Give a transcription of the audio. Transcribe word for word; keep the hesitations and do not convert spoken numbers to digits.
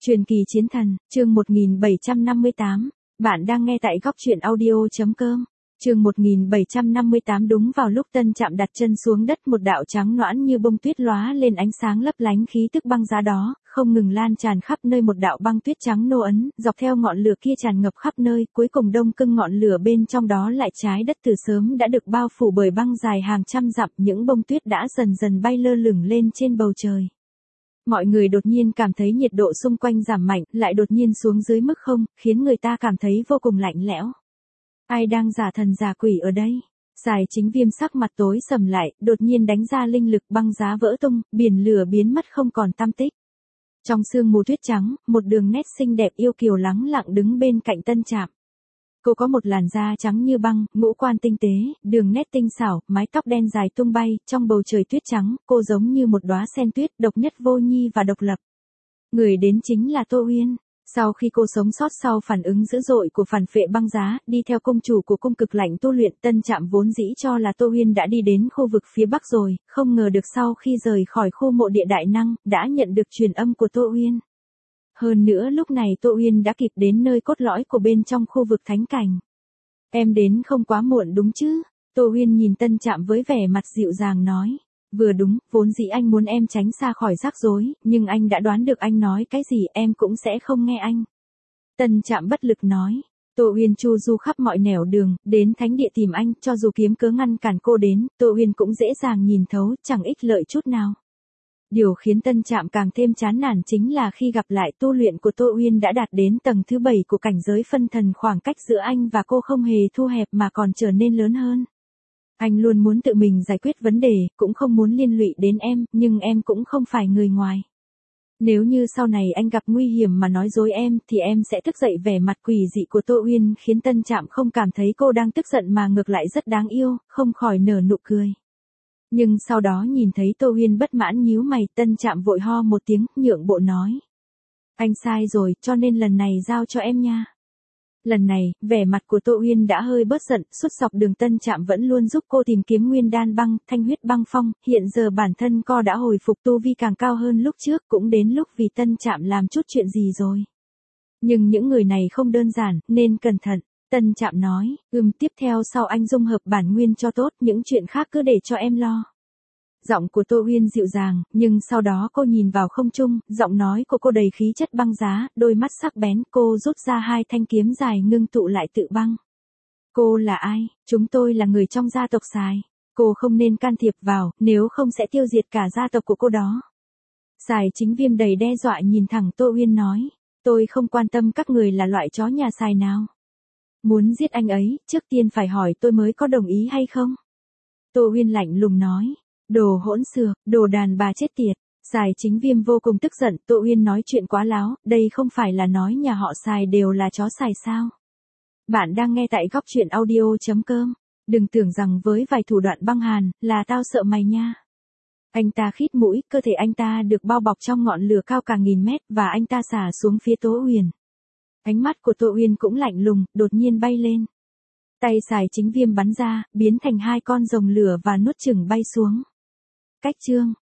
Truyền kỳ chiến thần, chương một nghìn bảy trăm năm mươi tám. Bạn đang nghe tại góc truyện audio.com. Chương một nghìn bảy trăm năm mươi tám. Đúng vào lúc Tân Trạm đặt chân xuống đất, một đạo trắng nõn như bông tuyết lóa lên ánh sáng lấp lánh, khí tức băng giá đó không ngừng lan tràn khắp nơi. Một đạo băng tuyết trắng nô ấn, dọc theo ngọn lửa kia tràn ngập khắp nơi, cuối cùng đông cưng ngọn lửa bên trong đó lại trái đất từ sớm đã được bao phủ bởi băng dài hàng trăm dặm. Những bông tuyết đã dần dần bay lơ lửng lên trên bầu trời. Mọi người đột nhiên cảm thấy nhiệt độ xung quanh giảm mạnh, lại đột nhiên xuống dưới mức không, khiến người ta cảm thấy vô cùng lạnh lẽo. Ai đang giả thần giả quỷ ở đây? Sài Chính Viêm sắc mặt tối sầm lại, đột nhiên đánh ra linh lực, băng giá vỡ tung, biển lửa biến mất không còn tăm tích. Trong sương mù tuyết trắng, một đường nét xinh đẹp yêu kiều lắng lặng đứng bên cạnh Tân Trạm. Cô có một làn da trắng như băng, ngũ quan tinh tế, đường nét tinh xảo, mái tóc đen dài tung bay, trong bầu trời tuyết trắng, cô giống như một đóa sen tuyết, độc nhất vô nhị và độc lập. Người đến chính là Tô Uyên. Sau khi cô sống sót sau phản ứng dữ dội của phản phệ băng giá, đi theo công chủ của cung cực lạnh tu luyện, Tân Trạm vốn dĩ cho là Tô Uyên đã đi đến khu vực phía bắc rồi, không ngờ được sau khi rời khỏi khu mộ địa đại năng, đã nhận được truyền âm của Tô Uyên. Hơn nữa lúc này Tô Uyên đã kịp đến nơi cốt lõi của bên trong khu vực thánh cảnh. Em đến không quá muộn đúng chứ? Tô Uyên nhìn Tân Trạm với vẻ mặt dịu dàng nói. Vừa đúng, vốn dĩ anh muốn em tránh xa khỏi rắc rối, nhưng anh đã đoán được anh nói cái gì, em cũng sẽ không nghe anh. Tân Trạm bất lực nói. Tô Uyên chu du khắp mọi nẻo đường, đến thánh địa tìm anh, cho dù kiếm cớ ngăn cản cô đến, Tô Uyên cũng dễ dàng nhìn thấu, chẳng ích lợi chút nào. Điều khiến Tân Trạm càng thêm chán nản chính là khi gặp lại tu luyện của Tô Uyên đã đạt đến tầng thứ bảy của cảnh giới phân thần, khoảng cách giữa anh và cô không hề thu hẹp mà còn trở nên lớn hơn. Anh luôn muốn tự mình giải quyết vấn đề, cũng không muốn liên lụy đến em, nhưng em cũng không phải người ngoài. Nếu như sau này anh gặp nguy hiểm mà nói dối em, thì em sẽ thức dậy. Vẻ mặt quỷ dị của Tô Uyên khiến Tân Trạm không cảm thấy cô đang tức giận mà ngược lại rất đáng yêu, không khỏi nở nụ cười. Nhưng sau đó nhìn thấy Tô Uyên bất mãn nhíu mày, Tân Trạm vội ho một tiếng, nhượng bộ nói. Anh sai rồi, cho nên lần này giao cho em nha. Lần này, vẻ mặt của Tô Uyên đã hơi bớt giận, suốt dọc đường Tân Trạm vẫn luôn giúp cô tìm kiếm nguyên đan băng, thanh huyết băng phong, hiện giờ bản thân cô đã hồi phục tu vi càng cao hơn lúc trước, cũng đến lúc vì Tân Trạm làm chút chuyện gì rồi. Nhưng những người này không đơn giản, nên cẩn thận. Tân Trạm nói, ừm tiếp theo sau anh dung hợp bản nguyên cho tốt, những chuyện khác cứ để cho em lo. Giọng của Tô Uyên dịu dàng, nhưng sau đó cô nhìn vào không trung, giọng nói của cô đầy khí chất băng giá, đôi mắt sắc bén, cô rút ra hai thanh kiếm dài ngưng tụ lại tự băng. Cô là ai? Chúng tôi là người trong gia tộc Sài. Cô không nên can thiệp vào, nếu không sẽ tiêu diệt cả gia tộc của cô đó. Sài Chính Viêm đầy đe dọa nhìn thẳng Tô Uyên nói, tôi không quan tâm các người là loại chó nhà Sài nào. Muốn giết anh ấy, trước tiên phải hỏi tôi mới có đồng ý hay không? Tô Uyên lạnh lùng nói. Đồ hỗn xược, đồ đàn bà chết tiệt. Sài Chính Viêm vô cùng tức giận, Tô Uyên nói chuyện quá láo, đây không phải là nói nhà họ Sài đều là chó Sài sao? Bạn đang nghe tại góc truyện audio.com. Đừng tưởng rằng với vài thủ đoạn băng hàn, là tao sợ mày nha. Anh ta khít mũi, cơ thể anh ta được bao bọc trong ngọn lửa cao cả nghìn mét, và anh ta xả xuống phía Tô Uyên. Ánh mắt của Tô Uyên cũng lạnh lùng, đột nhiên bay lên. Tay Sài Chính Viêm bắn ra, biến thành hai con rồng lửa và nuốt chửng bay xuống. Cách chương